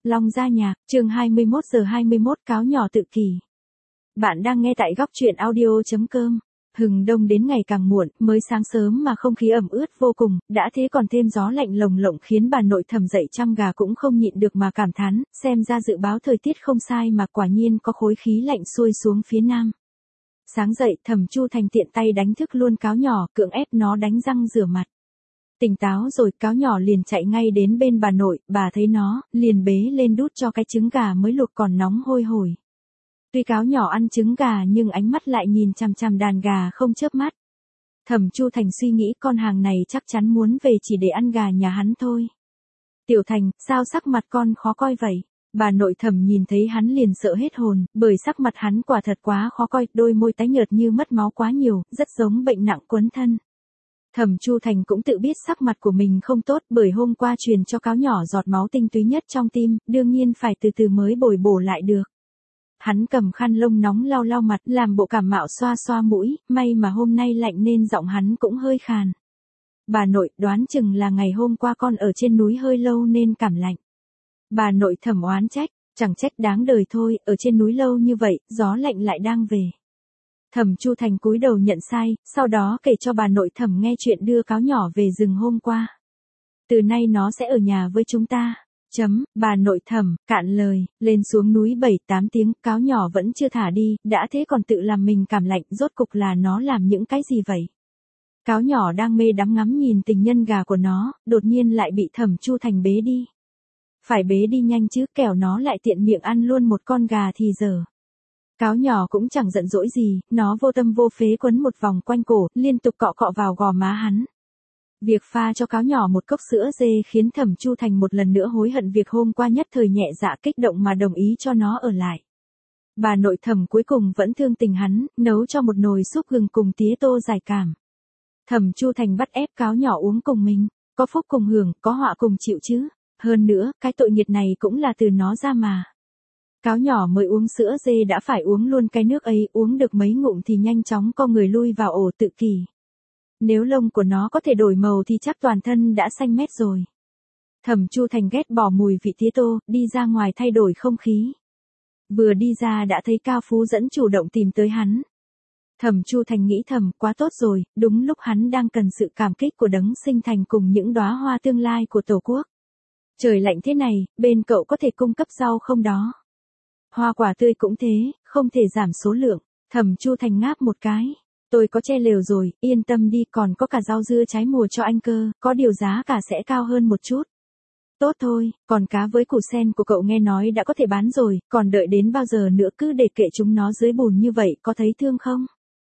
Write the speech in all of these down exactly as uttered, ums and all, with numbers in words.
Long Gia Nhạc, chương hai mươi mốt giờ hai mươi mốt cáo nhỏ tự kỷ. Bạn đang nghe tại góc truyện audio.com. Hừng đông đến ngày càng muộn, mới sáng sớm mà không khí ẩm ướt vô cùng, đã thế còn thêm gió lạnh lồng lộng khiến bà nội Thẩm dậy chăm gà cũng không nhịn được mà cảm thán, xem ra dự báo thời tiết không sai mà quả nhiên có khối khí lạnh xuôi xuống phía nam. Sáng dậy, Thẩm Chu Thành tiện tay đánh thức luôn cáo nhỏ, cưỡng ép nó đánh răng rửa mặt. Tỉnh táo rồi, cáo nhỏ liền chạy ngay đến bên bà nội, bà thấy nó, liền bế lên đút cho cái trứng gà mới luộc còn nóng hôi hổi. Tuy cáo nhỏ ăn trứng gà nhưng ánh mắt lại nhìn chằm chằm đàn gà không chớp mắt. Thẩm Chu Thành suy nghĩ con hàng này chắc chắn muốn về chỉ để ăn gà nhà hắn thôi. Tiểu Thành, sao sắc mặt con khó coi vậy? Bà nội Thẩm nhìn thấy hắn liền sợ hết hồn, bởi sắc mặt hắn quả thật quá khó coi, đôi môi tái nhợt như mất máu quá nhiều, rất giống bệnh nặng quấn thân. Thẩm Chu Thành cũng tự biết sắc mặt của mình không tốt bởi hôm qua truyền cho cáo nhỏ giọt máu tinh túy nhất trong tim, đương nhiên phải từ từ mới bồi bổ lại được. Hắn cầm khăn lông nóng lau lau mặt, làm bộ cảm mạo xoa xoa mũi, may mà hôm nay lạnh nên giọng hắn cũng hơi khàn. Bà nội, đoán chừng là ngày hôm qua con ở trên núi hơi lâu nên cảm lạnh. Bà nội Thẩm oán trách, chẳng trách đáng đời thôi, ở trên núi lâu như vậy, gió lạnh lại đang về. Thẩm Chu Thành cúi đầu nhận sai, sau đó kể cho bà nội Thẩm nghe chuyện đưa cáo nhỏ về rừng hôm qua. Từ nay nó sẽ ở nhà với chúng ta. Chấm, bà nội Thẩm, cạn lời, lên xuống núi bảy tám tiếng, cáo nhỏ vẫn chưa thả đi, đã thế còn tự làm mình cảm lạnh, rốt cục là nó làm những cái gì vậy? Cáo nhỏ đang mê đắm ngắm nhìn tình nhân gà của nó, đột nhiên lại bị Thẩm Chu Thành bế đi. Phải bế đi nhanh chứ, kẻo nó lại tiện miệng ăn luôn một con gà thì dở. Cáo nhỏ cũng chẳng giận dỗi gì, nó vô tâm vô phế quấn một vòng quanh cổ, liên tục cọ cọ vào gò má hắn. Việc pha cho cáo nhỏ một cốc sữa dê khiến Thẩm Chu Thành một lần nữa hối hận việc hôm qua nhất thời nhẹ dạ kích động mà đồng ý cho nó ở lại. Bà nội Thẩm cuối cùng vẫn thương tình hắn, nấu cho một nồi súp gừng cùng tía tô giải cảm. Thẩm Chu Thành bắt ép cáo nhỏ uống cùng mình, có phúc cùng hưởng, có họa cùng chịu chứ. Hơn nữa, cái tội nghiệt này cũng là từ nó ra mà. Cáo nhỏ mới uống sữa dê đã phải uống luôn cái nước ấy, uống được mấy ngụm thì nhanh chóng co người lui vào ổ tự kỷ. Nếu lông của nó có thể đổi màu thì chắc toàn thân đã xanh mét rồi. Thẩm Chu Thành ghét bỏ mùi vị tía tô, đi ra ngoài thay đổi không khí. Vừa đi ra đã thấy Cao Phú Dẫn chủ động tìm tới hắn. Thẩm Chu Thành nghĩ thầm, quá tốt rồi, đúng lúc hắn đang cần sự cảm kích của đấng sinh thành cùng những đóa hoa tương lai của Tổ quốc. Trời lạnh thế này, bên cậu có thể cung cấp rau không đó? Hoa quả tươi cũng thế, không thể giảm số lượng. Thẩm Chu Thành ngáp một cái. Tôi có che lều rồi, yên tâm đi, còn có cả rau dưa trái mùa cho anh cơ, có điều giá cả sẽ cao hơn một chút. Tốt thôi, còn cá với củ sen của cậu nghe nói đã có thể bán rồi, còn đợi đến bao giờ nữa cứ để kệ chúng nó dưới bùn như vậy, có thấy thương không?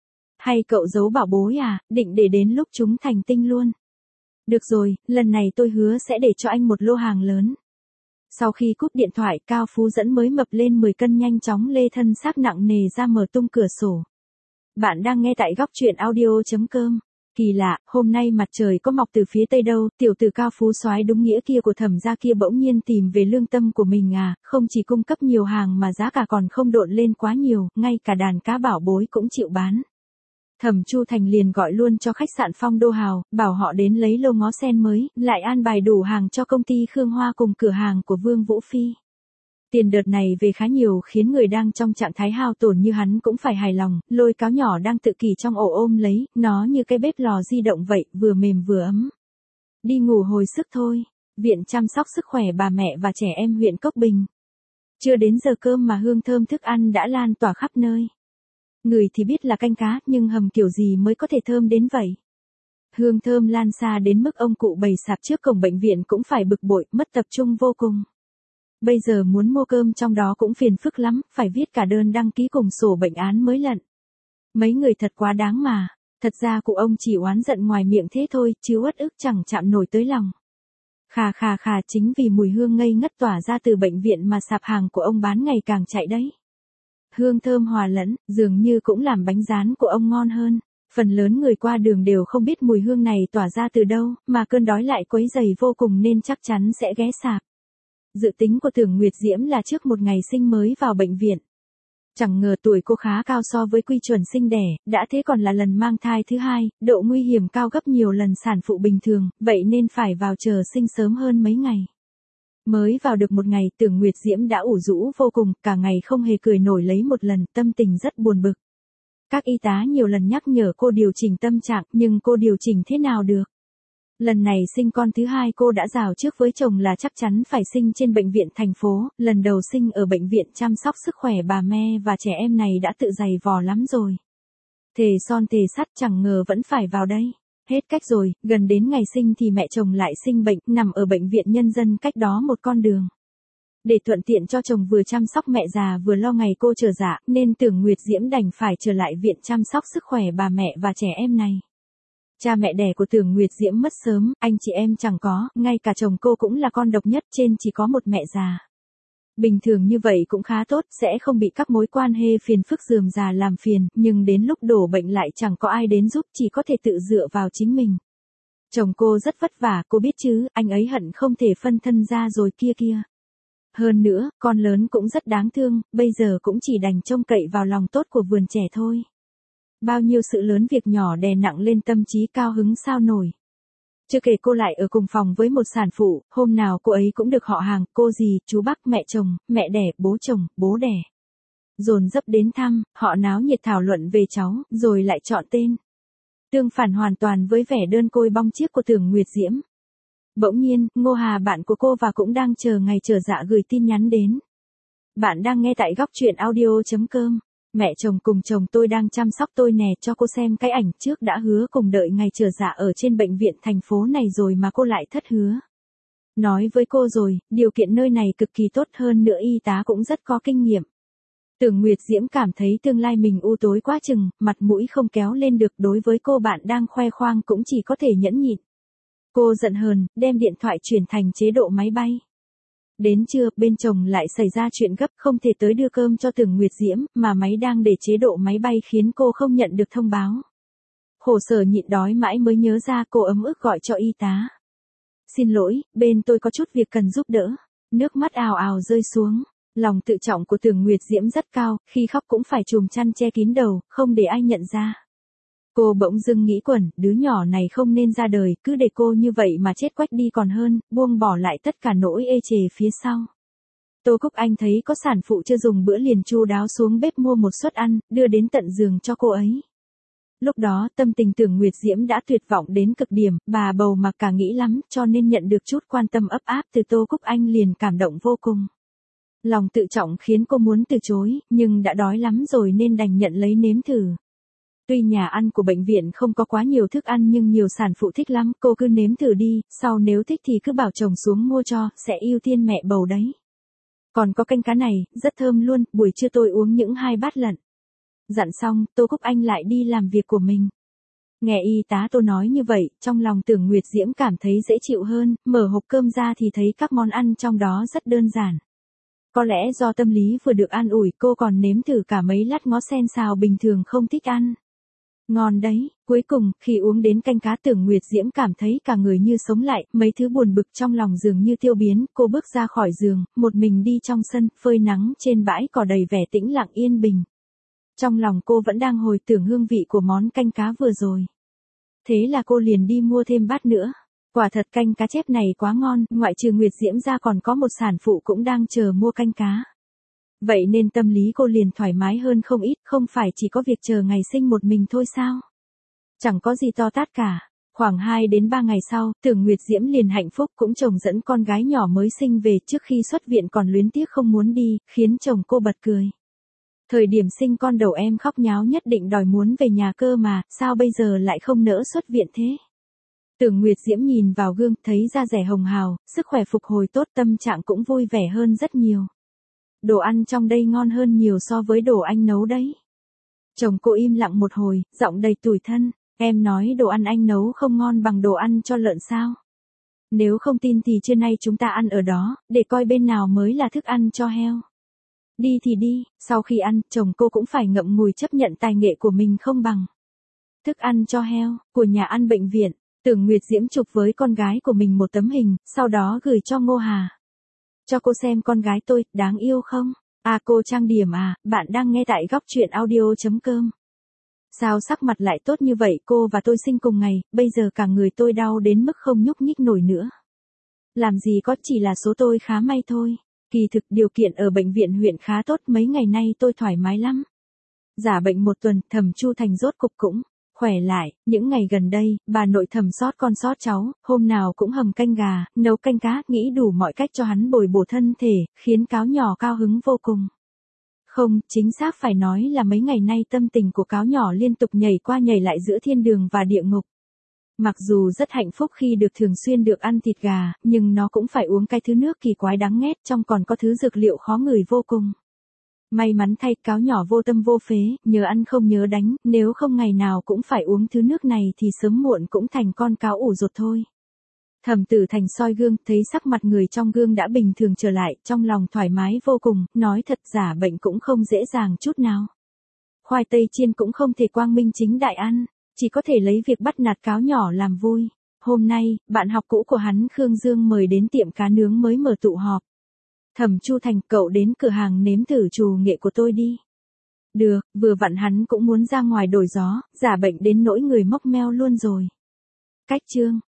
Hay cậu giấu bảo bối à, định để đến lúc chúng thành tinh luôn? Được rồi, lần này tôi hứa sẽ để cho anh một lô hàng lớn. Sau khi cúp điện thoại, Cao Phú Dẫn mới mập lên mười cân nhanh chóng lê thân xác nặng nề ra mở tung cửa sổ. Bạn đang nghe tại góc truyện audio.com. Kỳ lạ, hôm nay mặt trời có mọc từ phía tây đâu, tiểu tử Cao Phú soái đúng nghĩa kia của Thẩm gia kia bỗng nhiên tìm về lương tâm của mình à, không chỉ cung cấp nhiều hàng mà giá cả còn không độn lên quá nhiều, ngay cả đàn cá bảo bối cũng chịu bán. Thẩm Chu Thành liền gọi luôn cho khách sạn Phong Đô Hào, bảo họ đến lấy lô ngó sen mới, lại an bài đủ hàng cho công ty Khương Hoa cùng cửa hàng của Vương Vũ Phi. Tiền đợt này về khá nhiều khiến người đang trong trạng thái hao tổn như hắn cũng phải hài lòng, lôi cáo nhỏ đang tự kỷ trong ổ ôm lấy, nó như cái bếp lò di động vậy, vừa mềm vừa ấm. Đi ngủ hồi sức thôi. Viện chăm sóc sức khỏe bà mẹ và trẻ em huyện Cốc Bình. Chưa đến giờ cơm mà hương thơm thức ăn đã lan tỏa khắp nơi. Người thì biết là canh cá, nhưng hầm kiểu gì mới có thể thơm đến vậy? Hương thơm lan xa đến mức ông cụ bày sạp trước cổng bệnh viện cũng phải bực bội, mất tập trung vô cùng. Bây giờ muốn mua cơm trong đó cũng phiền phức lắm, phải viết cả đơn đăng ký cùng sổ bệnh án mới lận. Mấy người thật quá đáng mà, thật ra cụ ông chỉ oán giận ngoài miệng thế thôi, chứ uất ức chẳng chạm nổi tới lòng. Khà khà khà, chính vì mùi hương ngây ngất tỏa ra từ bệnh viện mà sạp hàng của ông bán ngày càng chạy đấy. Hương thơm hòa lẫn, dường như cũng làm bánh rán của ông ngon hơn. Phần lớn người qua đường đều không biết mùi hương này tỏa ra từ đâu, mà cơn đói lại quấy rầy vô cùng nên chắc chắn sẽ ghé sạp. Dự tính của Tưởng Nguyệt Diễm là trước một ngày sinh mới vào bệnh viện. Chẳng ngờ tuổi cô khá cao so với quy chuẩn sinh đẻ, đã thế còn là lần mang thai thứ hai, độ nguy hiểm cao gấp nhiều lần sản phụ bình thường, vậy nên phải vào chờ sinh sớm hơn mấy ngày. Mới vào được một ngày, Tưởng Nguyệt Diễm đã ủ rũ vô cùng, cả ngày không hề cười nổi lấy một lần, tâm tình rất buồn bực. Các y tá nhiều lần nhắc nhở cô điều chỉnh tâm trạng, nhưng cô điều chỉnh thế nào được? Lần này sinh con thứ hai cô đã rào trước với chồng là chắc chắn phải sinh trên bệnh viện thành phố, lần đầu sinh ở bệnh viện chăm sóc sức khỏe bà mẹ và trẻ em này đã tự dày vò lắm rồi. Thề son thề sắt chẳng ngờ vẫn phải vào đây. Hết cách rồi, gần đến ngày sinh thì mẹ chồng lại sinh bệnh, nằm ở bệnh viện nhân dân cách đó một con đường. Để thuận tiện cho chồng vừa chăm sóc mẹ già vừa lo ngày cô trở dạ, nên Tưởng Nguyệt Diễm đành phải trở lại viện chăm sóc sức khỏe bà mẹ và trẻ em này. Cha mẹ đẻ của Tưởng Nguyệt Diễm mất sớm, anh chị em chẳng có, ngay cả chồng cô cũng là con độc nhất, trên chỉ có một mẹ già. Bình thường như vậy cũng khá tốt, sẽ không bị các mối quan hệ phiền phức rườm rà làm phiền, nhưng đến lúc đổ bệnh lại chẳng có ai đến giúp, chỉ có thể tự dựa vào chính mình. Chồng cô rất vất vả, cô biết chứ, anh ấy hận không thể phân thân ra rồi kia kia. Hơn nữa, con lớn cũng rất đáng thương, bây giờ cũng chỉ đành trông cậy vào lòng tốt của vườn trẻ thôi. Bao nhiêu sự lớn việc nhỏ đè nặng lên tâm trí cao hứng sao nổi. Chưa kể cô lại ở cùng phòng với một sản phụ, hôm nào cô ấy cũng được họ hàng, cô dì, chú bác, mẹ chồng, mẹ đẻ, bố chồng, bố đẻ. Dồn dập đến thăm, họ náo nhiệt thảo luận về cháu, rồi lại chọn tên. Tương phản hoàn toàn với vẻ đơn côi bong chiếc của Tưởng Nguyệt Diễm. Bỗng nhiên, Ngô Hà bạn của cô và cũng đang chờ ngày trở dạ gửi tin nhắn đến. Bạn đang nghe tại góc truyện audio.com. Mẹ chồng cùng chồng tôi đang chăm sóc tôi nè, cho cô xem cái ảnh trước đã hứa cùng đợi ngày trở dạ ở trên bệnh viện thành phố này rồi mà cô lại thất hứa. Nói với cô rồi, điều kiện nơi này cực kỳ tốt, hơn nữa y tá cũng rất có kinh nghiệm. Tưởng Nguyệt Diễm cảm thấy tương lai mình u tối quá chừng, mặt mũi không kéo lên được, đối với cô bạn đang khoe khoang cũng chỉ có thể nhẫn nhịn. Cô giận hờn, đem điện thoại chuyển thành chế độ máy bay. Đến trưa, bên chồng lại xảy ra chuyện gấp, không thể tới đưa cơm cho Tưởng Nguyệt Diễm, mà máy đang để chế độ máy bay khiến cô không nhận được thông báo. Khổ sở nhịn đói mãi mới nhớ ra, cô ấm ức gọi cho y tá. Xin lỗi, bên tôi có chút việc cần giúp đỡ. Nước mắt ào ào rơi xuống. Lòng tự trọng của Tưởng Nguyệt Diễm rất cao, khi khóc cũng phải chùm chăn che kín đầu, không để ai nhận ra. Cô bỗng dưng nghĩ quẩn, đứa nhỏ này không nên ra đời, cứ để cô như vậy mà chết quách đi còn hơn, buông bỏ lại tất cả nỗi ê chề phía sau. Tô Cúc Anh thấy có sản phụ chưa dùng bữa liền chu đáo xuống bếp mua một suất ăn, đưa đến tận giường cho cô ấy. Lúc đó, tâm tình Tưởng Nguyệt Diễm đã tuyệt vọng đến cực điểm, bà bầu mà cả nghĩ lắm, cho nên nhận được chút quan tâm ấp áp từ Tô Cúc Anh liền cảm động vô cùng. Lòng tự trọng khiến cô muốn từ chối, nhưng đã đói lắm rồi nên đành nhận lấy nếm thử. Tuy nhà ăn của bệnh viện không có quá nhiều thức ăn nhưng nhiều sản phụ thích lắm, cô cứ nếm thử đi, sau nếu thích thì cứ bảo chồng xuống mua cho, sẽ ưu tiên mẹ bầu đấy. Còn có canh cá này, rất thơm luôn, buổi trưa tôi uống những hai bát lận. Dặn xong, Tô Cúc Anh lại đi làm việc của mình. Nghe y tá Tô nói như vậy, trong lòng Tưởng Nguyệt Diễm cảm thấy dễ chịu hơn, mở hộp cơm ra thì thấy các món ăn trong đó rất đơn giản. Có lẽ do tâm lý vừa được an ủi, cô còn nếm thử cả mấy lát ngó sen xào bình thường không thích ăn. Ngon đấy, cuối cùng, khi uống đến canh cá Tưởng Nguyệt Diễm cảm thấy cả người như sống lại, mấy thứ buồn bực trong lòng dường như tiêu biến, cô bước ra khỏi giường, một mình đi trong sân, phơi nắng trên bãi cỏ đầy vẻ tĩnh lặng yên bình. Trong lòng cô vẫn đang hồi tưởng hương vị của món canh cá vừa rồi. Thế là cô liền đi mua thêm bát nữa. Quả thật canh cá chép này quá ngon, ngoại trừ Nguyệt Diễm ra còn có một sản phụ cũng đang chờ mua canh cá. Vậy nên tâm lý cô liền thoải mái hơn không ít, không phải chỉ có việc chờ ngày sinh một mình thôi sao? Chẳng có gì to tát cả. Khoảng hai đến ba ngày sau, Tưởng Nguyệt Diễm liền hạnh phúc cũng chồng dẫn con gái nhỏ mới sinh về, trước khi xuất viện còn luyến tiếc không muốn đi, khiến chồng cô bật cười. Thời điểm sinh con đầu em khóc nháo nhất định đòi muốn về nhà cơ mà, sao bây giờ lại không nỡ xuất viện thế? Tưởng Nguyệt Diễm nhìn vào gương, thấy da dẻ hồng hào, sức khỏe phục hồi tốt, tâm trạng cũng vui vẻ hơn rất nhiều. Đồ ăn trong đây ngon hơn nhiều so với đồ anh nấu đấy. Chồng cô im lặng một hồi, giọng đầy tủi thân, em nói đồ ăn anh nấu không ngon bằng đồ ăn cho lợn sao? Nếu không tin thì trưa nay chúng ta ăn ở đó, để coi bên nào mới là thức ăn cho heo. Đi thì đi, sau khi ăn, chồng cô cũng phải ngậm ngùi chấp nhận tài nghệ của mình không bằng. Thức ăn cho heo, của nhà ăn bệnh viện. Tưởng Nguyệt Diễm chụp với con gái của mình một tấm hình, sau đó gửi cho Ngô Hà. Cho cô xem con gái tôi, đáng yêu không? À cô trang điểm à, bạn đang nghe tại góc truyện audio.com. Sao sắc mặt lại tốt như vậy, cô và tôi sinh cùng ngày, bây giờ cả người tôi đau đến mức không nhúc nhích nổi nữa. Làm gì có, chỉ là số tôi khá may thôi. Kỳ thực điều kiện ở bệnh viện huyện khá tốt, mấy ngày nay tôi thoải mái lắm. Giả bệnh một tuần, Thẩm Chu Thành rốt cục cũng khỏe lại. Những ngày gần đây, bà nội Thẩm sót con sót cháu, hôm nào cũng hầm canh gà, nấu canh cá, nghĩ đủ mọi cách cho hắn bồi bổ thân thể, khiến cáo nhỏ cao hứng vô cùng. Không, chính xác phải nói là mấy ngày nay tâm tình của cáo nhỏ liên tục nhảy qua nhảy lại giữa thiên đường và địa ngục. Mặc dù rất hạnh phúc khi được thường xuyên được ăn thịt gà, nhưng nó cũng phải uống cái thứ nước kỳ quái đáng ghét, trong còn có thứ dược liệu khó ngửi vô cùng. May mắn thay, cáo nhỏ vô tâm vô phế, nhớ ăn không nhớ đánh, nếu không ngày nào cũng phải uống thứ nước này thì sớm muộn cũng thành con cáo ủ rột thôi. Thẩm Tử Thành soi gương, thấy sắc mặt người trong gương đã bình thường trở lại, trong lòng thoải mái vô cùng, nói thật giả bệnh cũng không dễ dàng chút nào. Khoai tây chiên cũng không thể quang minh chính đại ăn, chỉ có thể lấy việc bắt nạt cáo nhỏ làm vui. Hôm nay, bạn học cũ của hắn Khương Dương mời đến tiệm cá nướng mới mở tụ họp. Thẩm Chu Thành, cậu đến cửa hàng nếm thử trù nghệ của tôi đi. Được, vừa vặn hắn cũng muốn ra ngoài đổi gió, giả bệnh đến nỗi người mốc meo luôn rồi. Cách chương